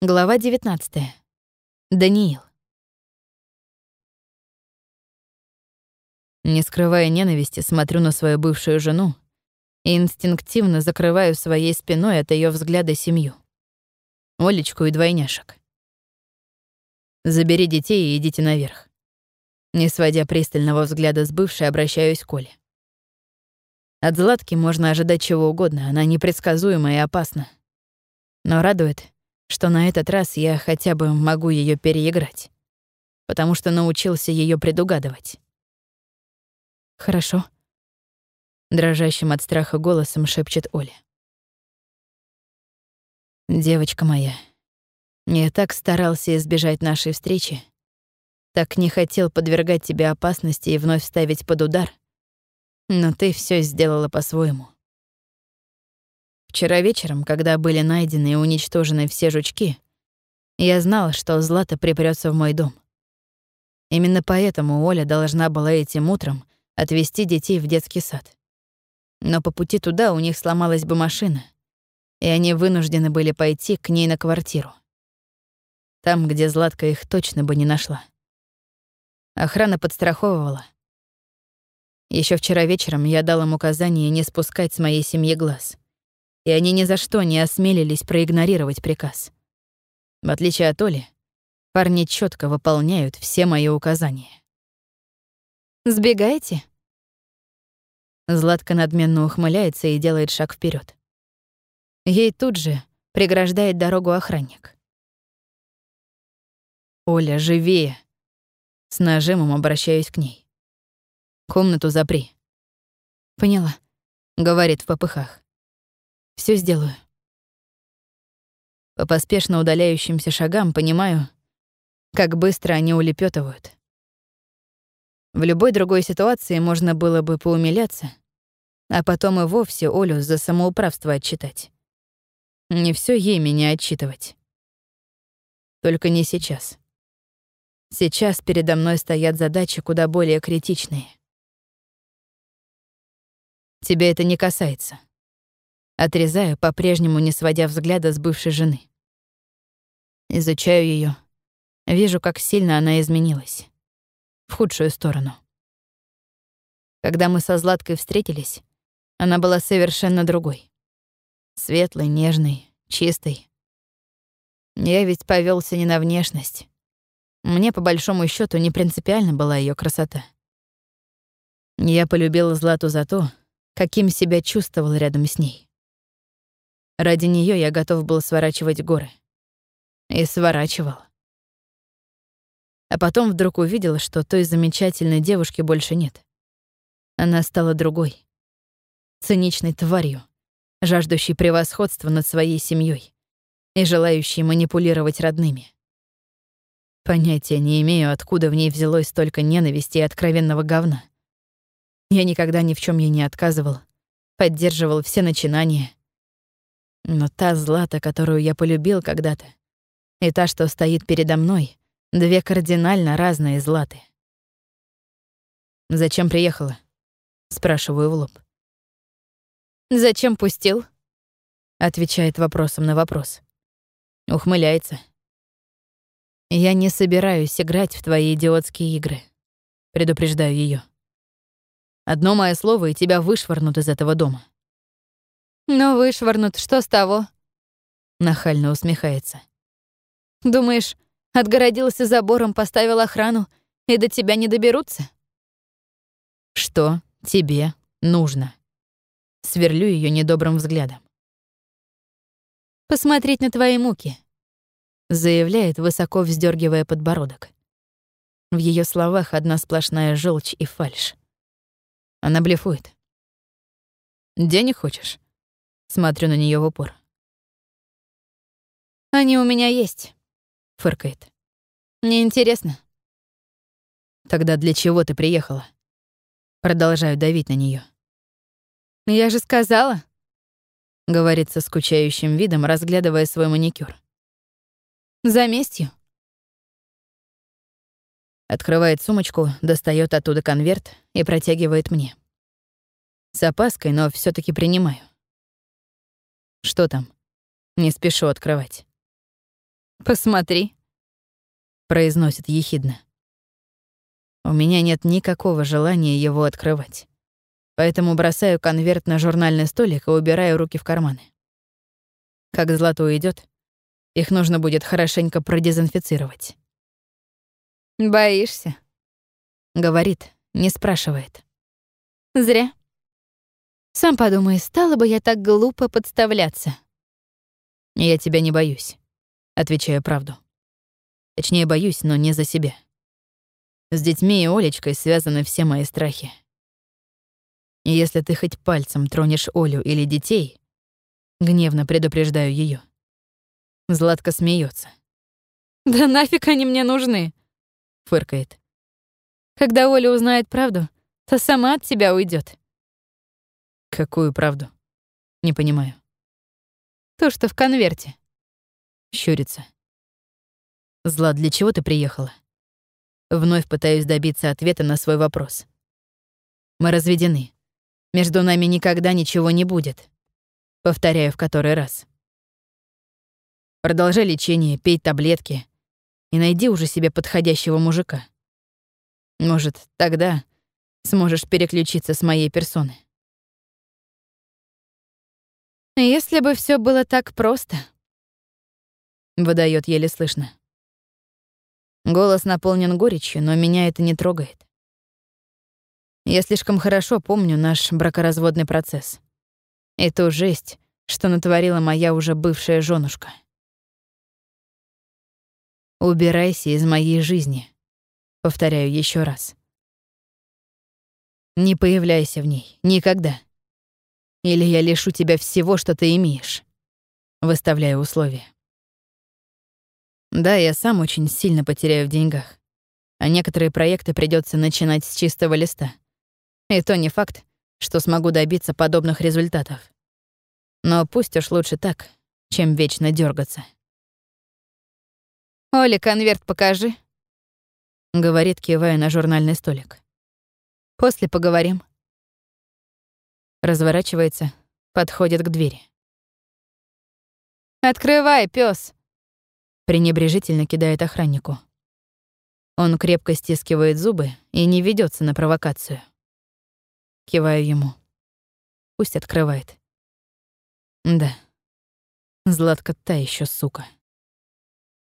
Глава 19. Даниил. Не скрывая ненависти, смотрю на свою бывшую жену и инстинктивно закрываю своей спиной от ее взгляда семью. Олечку и двойняшек. Забери детей и идите наверх. Не сводя пристального взгляда с бывшей, обращаюсь к Оле. От Златки можно ожидать чего угодно, она непредсказуема и опасна. Но радует, что на этот раз я хотя бы могу ее переиграть, потому что научился ее предугадывать. «Хорошо», — дрожащим от страха голосом шепчет Оля. «Девочка моя, я так старался избежать нашей встречи, так не хотел подвергать тебя опасности и вновь ставить под удар, но ты все сделала по-своему. Вчера вечером, когда были найдены и уничтожены все жучки, я знал, что Злата припрётся в мой дом. Именно поэтому Оля должна была этим утром отвезти детей в детский сад. Но по пути туда у них сломалась бы машина, и они вынуждены были пойти к ней на квартиру. Там, где Златка их точно бы не нашла. Охрана подстраховывала. Еще вчера вечером я дал им указание не спускать с моей семьи глаз, и они ни за что не осмелились проигнорировать приказ. В отличие от Оли, парни четко выполняют все мои указания. «Сбегаете?» Златка надменно ухмыляется и делает шаг вперед. Ей тут же преграждает дорогу охранник. «Оля, живее!» С нажимом обращаюсь к ней. «Комнату запри». «Поняла», — говорит в попыхах. «Всё сделаю». По поспешно удаляющимся шагам понимаю, как быстро они улепётывают. В любой другой ситуации можно было бы поумиляться, а потом и вовсе Олю за самоуправство отчитать. Не всё ей меня отчитывать. Только не сейчас. Сейчас передо мной стоят задачи куда более критичные. Тебя это не касается. Отрезаю, по-прежнему не сводя взгляда с бывшей жены. Изучаю её, вижу, как сильно она изменилась. В худшую сторону. Когда мы со Златкой встретились, она была совершенно другой. Светлой, нежной, чистой. Я ведь повелся не на внешность. Мне, по большому счету, не принципиально была ее красота. Я полюбила Злату за то, каким себя чувствовал рядом с ней. Ради нее я готов был сворачивать горы. И сворачивал. А потом вдруг увидел, что той замечательной девушки больше нет. Она стала другой. Циничной тварью, жаждущей превосходства над своей семьей и желающей манипулировать родными. Понятия не имею, откуда в ней взялось столько ненависти и откровенного говна. Я никогда ни в чем ей не отказывал, поддерживал все начинания. Но та Злата, которую я полюбил когда-то, и та, что стоит передо мной, две кардинально разные Златы. «Зачем приехала?» — спрашиваю в лоб. «Зачем пустил?» — отвечает вопросом на вопрос. Ухмыляется. «Я не собираюсь играть в твои идиотские игры», — предупреждаю ее. «Одно мое слово, и тебя вышвырнут из этого дома». «Но вышвырнут, что с того?» — нахально усмехается. «Думаешь, отгородился забором, поставил охрану, и до тебя не доберутся?» «Что тебе нужно?» Сверлю ее недобрым взглядом. «Посмотреть на твои муки», — заявляет, высоко вздергивая подбородок. В ее словах одна сплошная желчь и фальшь. Она блефует. «Денег хочешь?» Смотрю на нее в упор. «Они у меня есть», — фыркает. «Неинтересно». «Тогда для чего ты приехала?» Продолжаю давить на нее. «Я же сказала», — говорит со скучающим видом, разглядывая свой маникюр. «За местью». Открывает сумочку, достает оттуда конверт и протягивает мне. С опаской, но все таки принимаю. «Что там?» Не спешу открывать. «Посмотри», — произносит ехидно. У меня нет никакого желания его открывать, поэтому бросаю конверт на журнальный столик и убираю руки в карманы. Как Злата уйдет, их нужно будет хорошенько продезинфицировать. «Боишься?» — говорит, не спрашивает. «Зря. Сам подумай, стала бы я так глупо подставляться». «Я тебя не боюсь», — отвечаю правду. Точнее, боюсь, но не за себя. С детьми и Олечкой связаны все мои страхи. И если ты хоть пальцем тронешь Олю или детей, гневно предупреждаю ее. Златка смеется. «Да нафиг они мне нужны?» — фыркает. «Когда Оля узнает правду, то сама от тебя уйдет. «Какую правду?» Не понимаю. «То, что в конверте». Щурится. «Злат, для чего ты приехала?» Вновь пытаюсь добиться ответа на свой вопрос. «Мы разведены. Между нами никогда ничего не будет». Повторяю в который раз. Продолжай лечение, пей таблетки и найди уже себе подходящего мужика. Может, тогда сможешь переключиться с моей персоны. «Если бы все было так просто», — выдаёт еле слышно. Голос наполнен горечью, но меня это не трогает. Я слишком хорошо помню наш бракоразводный процесс и ту жесть, что натворила моя уже бывшая жёнушка. «Убирайся из моей жизни», — повторяю еще раз. «Не появляйся в ней. Никогда. Или я лишу тебя всего, что ты имеешь», — выставляю условия. Да, я сам очень сильно потеряю в деньгах, а некоторые проекты придётся начинать с чистого листа. И то не факт, что смогу добиться подобных результатов. Но пусть уж лучше так, чем вечно дёргаться. «Оле, конверт покажи», — говорит, кивая на журнальный столик. «После поговорим». Разворачивается, подходит к двери. «Открывай, пёс!» Пренебрежительно кидает охраннику. Он крепко стискивает зубы и не ведётся на провокацию. Киваю ему. Пусть открывает. Да, Златка та ещё сука.